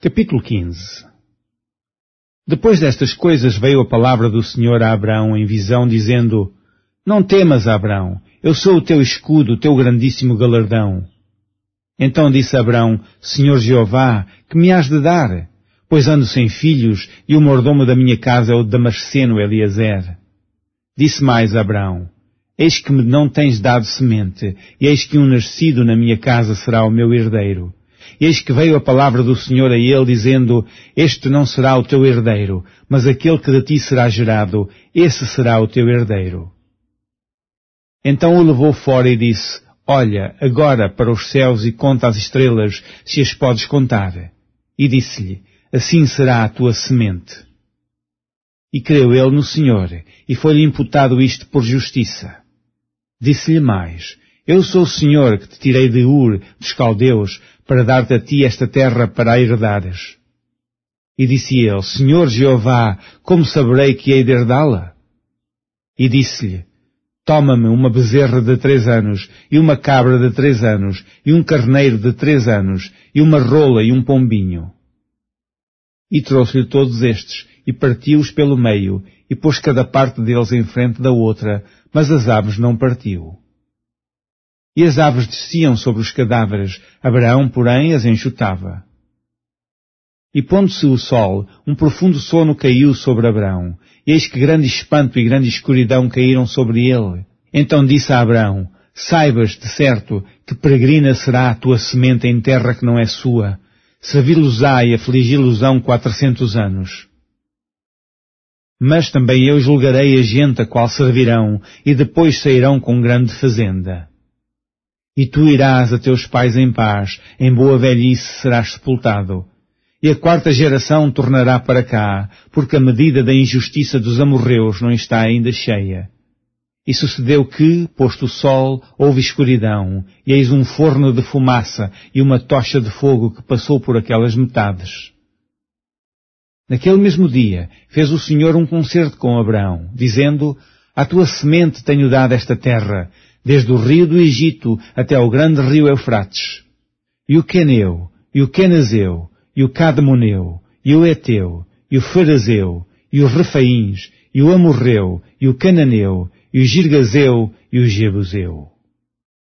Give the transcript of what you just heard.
Capítulo 15. Depois destas coisas veio a palavra do Senhor a Abrão em visão, dizendo: Não temas, Abrão, eu sou o teu escudo, o teu grandíssimo galardão. Então disse Abrão: Senhor Jeová, que me has de dar? Pois ando sem filhos, e o mordomo da minha casa é o Damasceno Eliezer. Disse mais Abrão: Eis que me não tens dado semente, e eis que um nascido na minha casa será o meu herdeiro. E eis que veio a palavra do Senhor a ele, dizendo: Este não será o teu herdeiro, mas aquele que de ti será gerado, esse será o teu herdeiro. Então o levou fora e disse: Olha, agora para os céus e conta as estrelas, se as podes contar. E disse-lhe: Assim será a tua semente. E creu ele no Senhor, e foi-lhe imputado isto por justiça. Disse-lhe mais: Eu sou o Senhor que te tirei de Ur, dos caldeus, para dar-te a ti esta terra para a herdares. E disse ele: Senhor Jeová, como saberei que hei de herdá-la? E disse-lhe: Toma-me uma bezerra de 3 anos, e uma cabra de 3 anos, e um carneiro de 3 anos, e uma rola e um pombinho. E trouxe-lhe todos estes, e partiu-os pelo meio, e pôs cada parte deles em frente da outra, mas as aves não partiu. E as aves desciam sobre os cadáveres, Abraão, porém, as enxutava. E pondo-se o sol, um profundo sono caiu sobre Abraão, e eis que grande espanto e grande escuridão caíram sobre ele. Então disse a Abraão: Saibas, de certo, que peregrina será a tua semente em terra que não é sua. Servi-los-á e afligi-los-ão 400 anos. Mas também eu julgarei a gente a qual servirão, e depois sairão com grande fazenda. E tu irás a teus pais em paz, em boa velhice serás sepultado. E a 4ª geração tornará para cá, porque a medida da injustiça dos amorreus não está ainda cheia. E sucedeu que, posto o sol, houve escuridão, e eis um forno de fumaça e uma tocha de fogo que passou por aquelas metades. Naquele mesmo dia, fez o Senhor um concerto com Abraão, dizendo: À tua semente tenho dado esta terra, desde o rio do Egito até ao grande rio Eufrates. E o Queneu, e o Quenazeu, e o Cadmoneu, e o Eteu, e o Ferezeu, e os Refaíns, e o Amorreu, e o Cananeu, e o Girgazeu, e o Jebuseu.